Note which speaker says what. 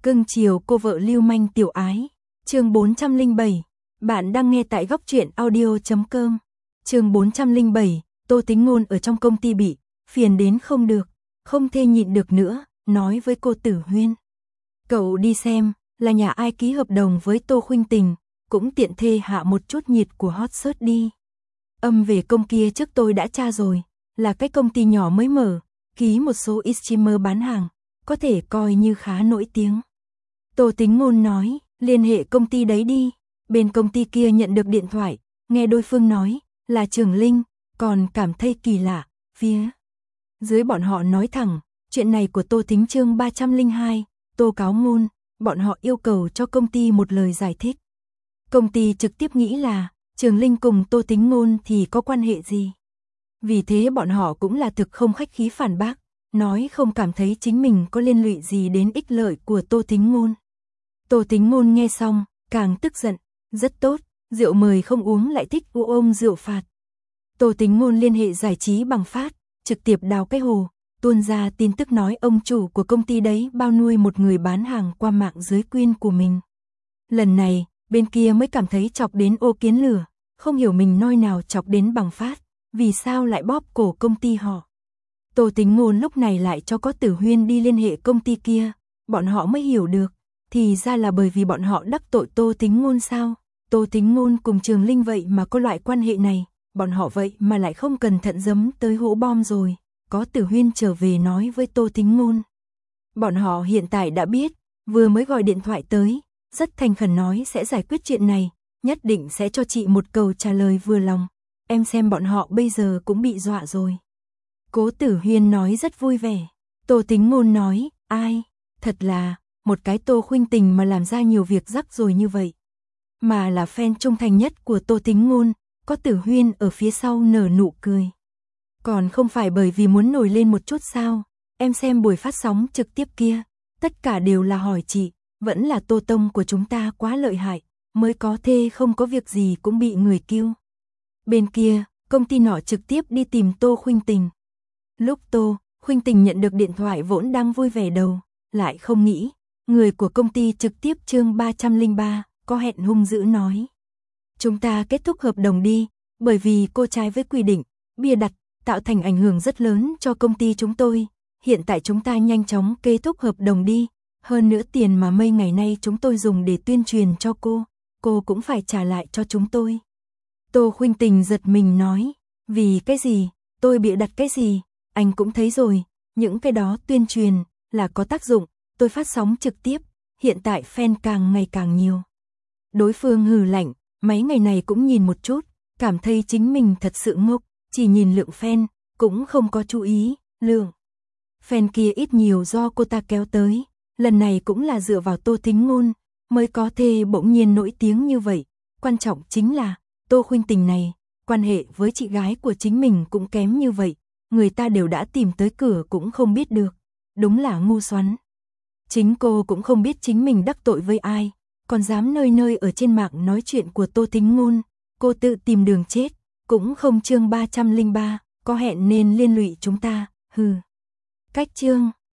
Speaker 1: Cưng chiều cô vợ lưu manh tiểu ái. Chương 407. Bạn đang nghe tại góc truyện audio.com. Chương 407. Tô Tính Ngôn ở trong công ty bị phiền đến không được, không thể nhịn được nữa, nói với cô Tử Huyên. Cậu đi xem, là nhà ai ký hợp đồng với Tô Khuynh Tình, cũng tiện thê hạ một chút nhiệt của hot search đi. Âm về công kia trước tôi đã tra rồi, là cái công ty nhỏ mới mở, ký một số streamer bán hàng, có thể coi như khá nổi tiếng. Tô Tính Ngôn nói, liên hệ công ty đấy đi. Bên công ty kia nhận được điện thoại, nghe đối phương nói là Trường Linh, còn cảm thấy kỳ lạ, phía dưới bọn họ nói thẳng, chuyện này của Tô Tính chương 302, Tô cáo ngôn, bọn họ yêu cầu cho công ty một lời giải thích. Công ty trực tiếp nghĩ là, Trường Linh cùng Tô Tính Ngôn thì có quan hệ gì. Vì thế bọn họ cũng là thực không khách khí phản bác, nói không cảm thấy chính mình có liên lụy gì đến ích lợi của Tô Tính Ngôn. Tô Tính Ngôn nghe xong, càng tức giận, rất tốt, rượu mời không uống lại thích uống rượu phạt. Tô Tính Ngôn liên hệ giải trí bằng phát, trực tiếp đào cái hồ, tuôn ra tin tức nói ông chủ của công ty đấy bao nuôi một người bán hàng qua mạng dưới quyên của mình. Lần này, bên kia mới cảm thấy chọc đến ô kiến lửa, không hiểu mình nơi nào chọc đến bằng phát, vì sao lại bóp cổ công ty họ. Tô Tính Ngôn lúc này lại cho có Tử Huyên đi liên hệ công ty kia, bọn họ mới hiểu được, thì ra là bởi vì bọn họ đắc tội Tô Tính Ngôn sao. Tô Tính Ngôn cùng Trường Linh vậy mà có loại quan hệ này, bọn họ vậy mà lại không cẩn thận giấm tới hố bom rồi. Có Tử Huyên trở về nói với Tô Tính Ngôn. Bọn họ hiện tại đã biết, vừa mới gọi điện thoại tới, rất thành khẩn nói sẽ giải quyết chuyện này, nhất định sẽ cho chị một câu trả lời vừa lòng. Em xem bọn họ bây giờ cũng bị dọa rồi. Cố Tử Huyên nói rất vui vẻ. Tô Tính Ngôn nói, ai, thật là, một cái Tô Khuynh Tình mà làm ra nhiều việc rắc rồi như vậy. Mà là fan trung thành nhất của Tô Tính Ngôn, có Tử Huyên ở phía sau nở nụ cười. Còn không phải bởi vì muốn nổi lên một chút sao, em xem buổi phát sóng trực tiếp kia, tất cả đều là hỏi chị, vẫn là Tô Tông của chúng ta quá lợi hại, mới có thể không có việc gì cũng bị người kêu. Bên kia, công ty nọ trực tiếp đi tìm Tô Khuynh Tình. Lúc Tô Khuynh Tình nhận được điện thoại vốn đang vui vẻ đầu, lại không nghĩ, người của công ty trực tiếp chương 303, có hẹn hung dữ nói. Chúng ta kết thúc hợp đồng đi, bởi vì cô trái với quy định, bịa đặt, tạo thành ảnh hưởng rất lớn cho công ty chúng tôi. Hiện tại chúng ta nhanh chóng kết thúc hợp đồng đi, hơn nữa tiền mà mấy ngày nay chúng tôi dùng để tuyên truyền cho cô cũng phải trả lại cho chúng tôi. Tô Khuynh Tình giật mình nói, vì cái gì, tôi bịa đặt cái gì, anh cũng thấy rồi, những cái đó tuyên truyền là có tác dụng, tôi phát sóng trực tiếp, hiện tại fan càng ngày càng nhiều. Đối phương hừ lạnh, mấy ngày này cũng nhìn một chút, cảm thấy chính mình thật sự ngốc, chỉ nhìn lượng fan, cũng không có chú ý, lượng fan kia ít nhiều do cô ta kéo tới, lần này cũng là dựa vào Tô Tính Ngôn, mới có thể bỗng nhiên nổi tiếng như vậy, quan trọng chính là, Tô Khuynh Tình này, quan hệ với chị gái của chính mình cũng kém như vậy, người ta đều đã tìm tới cửa cũng không biết được, đúng là ngu xoắn. Chính cô cũng không biết chính mình đắc tội với ai, còn dám nơi nơi ở trên mạng nói chuyện của Tô Tính Ngôn, cô tự tìm đường chết, cũng không chương 303, có hẹn nên liên lụy chúng ta, hừ. Cách chương